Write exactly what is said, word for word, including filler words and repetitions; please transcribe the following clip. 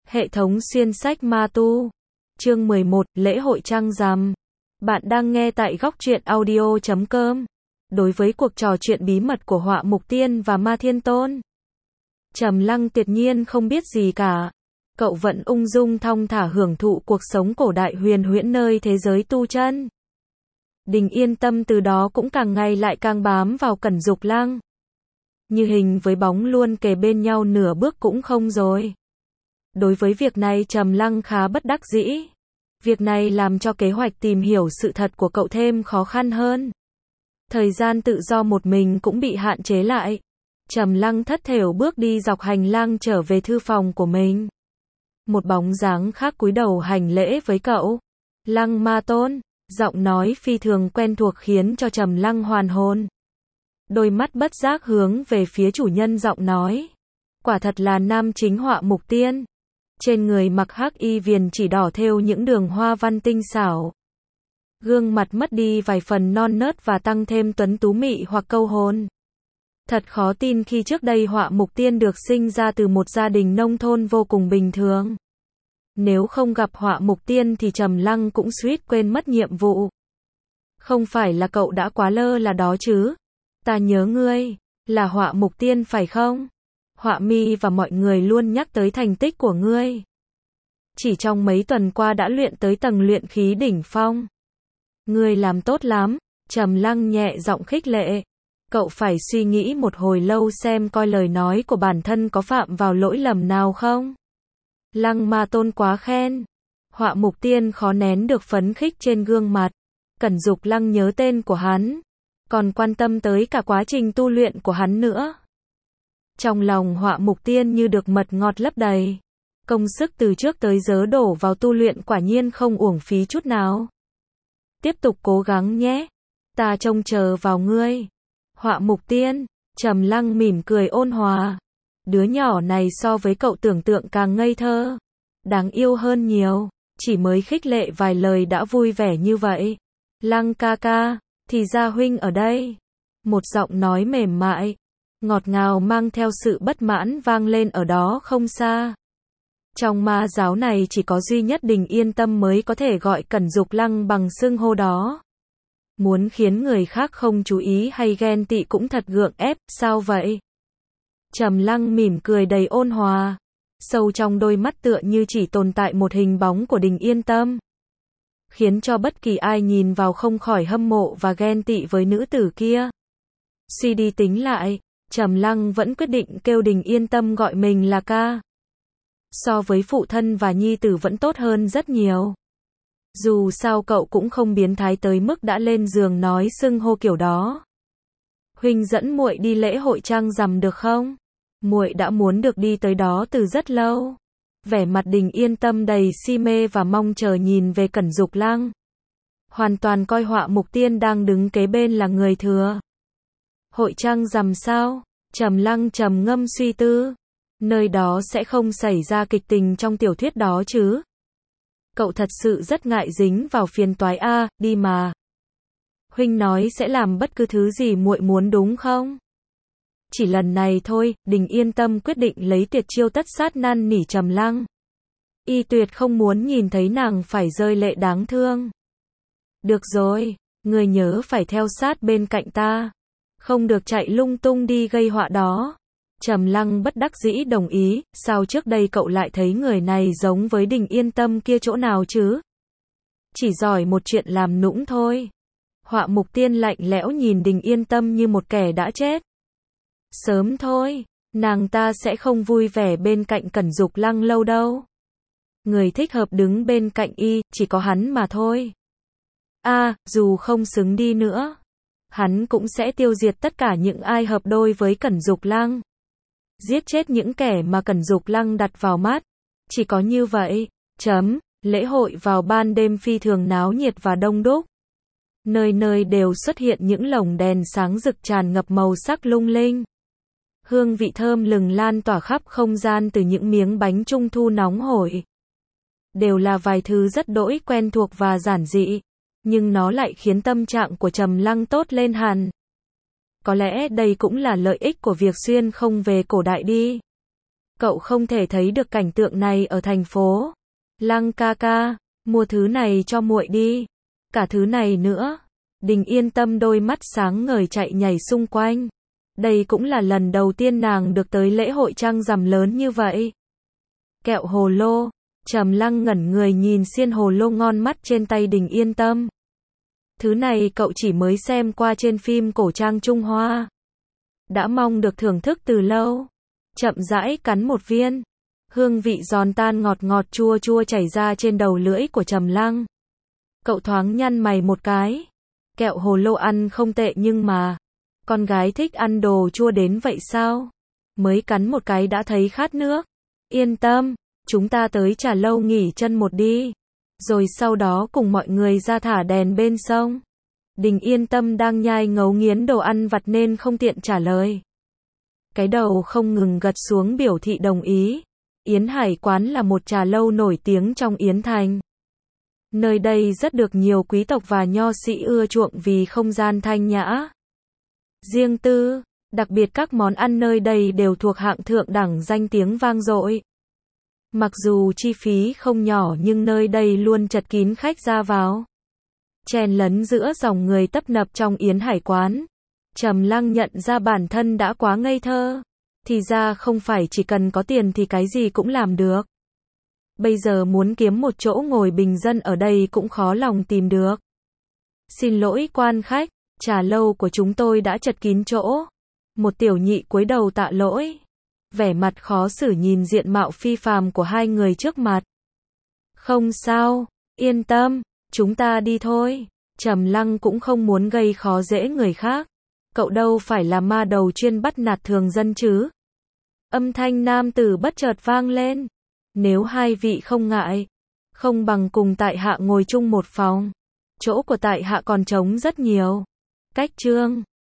Hệ thống xuyên sách ma tu. Chương mười một, lễ hội trăng rằm. Bạn đang nghe tại góc truyện audio chấm com. Đối với cuộc trò chuyện bí mật của Họa Mục Tiên và Ma Thiên Tôn, Trầm Lăng tuyệt nhiên không biết gì cả. Cậu vẫn ung dung thong thả hưởng thụ cuộc sống cổ đại huyền huyễn nơi thế giới tu chân. Đình Yên Tâm từ đó cũng càng ngày lại càng bám vào Cẩn Dục Lăng. Như hình với bóng luôn kề bên nhau nửa bước cũng không rồi. Đối với việc này Trầm Lăng khá bất đắc dĩ. Việc này làm cho kế hoạch tìm hiểu sự thật của cậu thêm khó khăn hơn. Thời gian tự do một mình cũng bị hạn chế lại. Trầm Lăng thất thểu bước đi dọc hành lang trở về thư phòng của mình. Một bóng dáng khác cúi đầu hành lễ với cậu. Lăng Ma Tôn, giọng nói phi thường quen thuộc khiến cho Trầm Lăng hoàn hồn. Đôi mắt bất giác hướng về phía chủ nhân giọng nói. Quả thật là nam chính Họa Mục Tiên. Trên người mặc hắc y viền chỉ đỏ thêu những đường hoa văn tinh xảo. Gương mặt mất đi vài phần non nớt và tăng thêm tuấn tú mị hoặc câu hồn. Thật khó tin khi trước đây Họa Mục Tiên được sinh ra từ một gia đình nông thôn vô cùng bình thường. Nếu không gặp Họa Mục Tiên thì Trầm Lăng cũng suýt quên mất nhiệm vụ. Không phải là cậu đã quá lơ là đó chứ? Ta nhớ ngươi, là Họa Mục Tiên phải không? Họa Mi và mọi người luôn nhắc tới thành tích của ngươi. Chỉ trong mấy tuần qua đã luyện tới tầng luyện khí đỉnh phong. Ngươi làm tốt lắm, Trầm Lăng nhẹ giọng khích lệ. Cậu phải suy nghĩ một hồi lâu xem coi lời nói của bản thân có phạm vào lỗi lầm nào không. Lăng Ma Tôn quá khen. Họa Mục Tiên khó nén được phấn khích trên gương mặt. Cẩn Dục Lăng nhớ tên của hắn, còn quan tâm tới cả quá trình tu luyện của hắn nữa. Trong lòng Họa Mục Tiên như được mật ngọt lấp đầy. Công sức từ trước tới giờ đổ vào tu luyện quả nhiên không uổng phí chút nào. Tiếp tục cố gắng nhé. Ta trông chờ vào ngươi. Họa Mục Tiên, Trầm Lăng mỉm cười ôn hòa. Đứa nhỏ này so với cậu tưởng tượng càng ngây thơ. Đáng yêu hơn nhiều. Chỉ mới khích lệ vài lời đã vui vẻ như vậy. Lăng ca ca, thì ra huynh ở đây. Một giọng nói mềm mại, ngọt ngào mang theo sự bất mãn vang lên ở đó không xa. Trong ma giáo này chỉ có duy nhất Đình Yên Tâm mới có thể gọi Cẩn Dục Lăng bằng xưng hô đó. Muốn khiến người khác không chú ý hay ghen tị cũng thật gượng ép, sao vậy? Trầm Lăng mỉm cười đầy ôn hòa. Sâu trong đôi mắt tựa như chỉ tồn tại một hình bóng của Đình Yên Tâm. Khiến cho bất kỳ ai nhìn vào không khỏi hâm mộ và ghen tị với nữ tử kia. Suy đi tính lại, Trầm Lăng vẫn quyết định kêu Đình Yên Tâm gọi mình là ca. So với phụ thân và nhi tử vẫn tốt hơn rất nhiều. Dù sao cậu cũng không biến thái tới mức đã lên giường nói xưng hô kiểu đó. Huynh dẫn muội đi lễ hội trăng rằm được không? Muội đã muốn được đi tới đó từ rất lâu. Vẻ mặt Đình Yên Tâm đầy si mê và mong chờ nhìn về Cẩn Dục Lăng. Hoàn toàn coi Họa Mục Tiên đang đứng kế bên là người thừa. Hội trăng rằm sao? Trầm Lăng trầm ngâm suy tư. Nơi đó sẽ không xảy ra kịch tình trong tiểu thuyết đó chứ? Cậu thật sự rất ngại dính vào phiền toái a, đi mà. Huynh nói sẽ làm bất cứ thứ gì muội muốn đúng không? Chỉ lần này thôi, Đình Yên Tâm quyết định lấy tuyệt chiêu tất sát năn nỉ Trầm Lăng. Y tuyệt không muốn nhìn thấy nàng phải rơi lệ đáng thương. Được rồi, người nhớ phải theo sát bên cạnh ta. Không được chạy lung tung đi gây họa đó. Trầm Lăng bất đắc dĩ đồng ý, sao trước đây cậu lại thấy người này giống với Đình Yên Tâm kia chỗ nào chứ? Chỉ giỏi một chuyện làm nũng thôi. Họa Mục Tiên lạnh lẽo nhìn Đình Yên Tâm như một kẻ đã chết. Sớm thôi, nàng ta sẽ không vui vẻ bên cạnh Cẩn Dục Lăng lâu đâu. Người thích hợp đứng bên cạnh y, chỉ có hắn mà thôi. A, à, dù không xứng đi nữa, hắn cũng sẽ tiêu diệt tất cả những ai hợp đôi với Cẩn Dục Lăng. Giết chết những kẻ mà Cẩn Dục Lăng đặt vào mắt. Chỉ có như vậy, chấm, lễ hội vào ban đêm phi thường náo nhiệt và đông đúc. Nơi nơi đều xuất hiện những lồng đèn sáng rực tràn ngập màu sắc lung linh. Hương vị thơm lừng lan tỏa khắp không gian từ những miếng bánh trung thu nóng hổi. Đều là vài thứ rất đỗi quen thuộc và giản dị, nhưng nó lại khiến tâm trạng của Trầm Lăng tốt lên hẳn. Có lẽ đây cũng là lợi ích của việc xuyên không về cổ đại đi. Cậu không thể thấy được cảnh tượng này ở thành phố. Lăng ca ca, mua thứ này cho muội đi. Cả thứ này nữa. Đình Yên Tâm đôi mắt sáng ngời chạy nhảy xung quanh. Đây cũng là lần đầu tiên nàng được tới lễ hội trăng rằm lớn như vậy. Kẹo hồ lô. Trầm Lăng ngẩn người nhìn xiên hồ lô ngon mắt trên tay Đình Yên Tâm. Thứ này cậu chỉ mới xem qua trên phim cổ trang Trung Hoa. Đã mong được thưởng thức từ lâu. Chậm rãi cắn một viên. Hương vị giòn tan ngọt ngọt chua chua chảy ra trên đầu lưỡi của Trầm Lăng. Cậu thoáng nhăn mày một cái. Kẹo hồ lô ăn không tệ nhưng mà, con gái thích ăn đồ chua đến vậy sao? Mới cắn một cái đã thấy khát nước. Yên tâm, chúng ta tới trà lâu nghỉ chân một đi. Rồi sau đó cùng mọi người ra thả đèn bên sông. Đình Yên Tâm đang nhai ngấu nghiến đồ ăn vặt nên không tiện trả lời. Cái đầu không ngừng gật xuống biểu thị đồng ý. Yến Hải Quán là một trà lâu nổi tiếng trong Yến Thành. Nơi đây rất được nhiều quý tộc và nho sĩ ưa chuộng vì không gian thanh nhã, riêng tư, đặc biệt các món ăn nơi đây đều thuộc hạng thượng đẳng danh tiếng vang dội. Mặc dù chi phí không nhỏ nhưng nơi đây luôn chật kín khách ra vào. Chèn lấn giữa dòng người tấp nập trong Yến Hải Quán. Trầm Lăng nhận ra bản thân đã quá ngây thơ. Thì ra không phải chỉ cần có tiền thì cái gì cũng làm được. Bây giờ muốn kiếm một chỗ ngồi bình dân ở đây cũng khó lòng tìm được. Xin lỗi quan khách, trà lâu của chúng tôi đã chật kín chỗ. Một tiểu nhị cúi đầu tạ lỗi. Vẻ mặt khó xử nhìn diện mạo phi phàm của hai người trước mặt. Không sao, yên tâm, chúng ta đi thôi. Trầm Lăng cũng không muốn gây khó dễ người khác. Cậu đâu phải là ma đầu chuyên bắt nạt thường dân chứ. Âm thanh nam tử bất chợt vang lên. Nếu hai vị không ngại, không bằng cùng tại hạ ngồi chung một phòng. Chỗ của tại hạ còn trống rất nhiều. Cách chương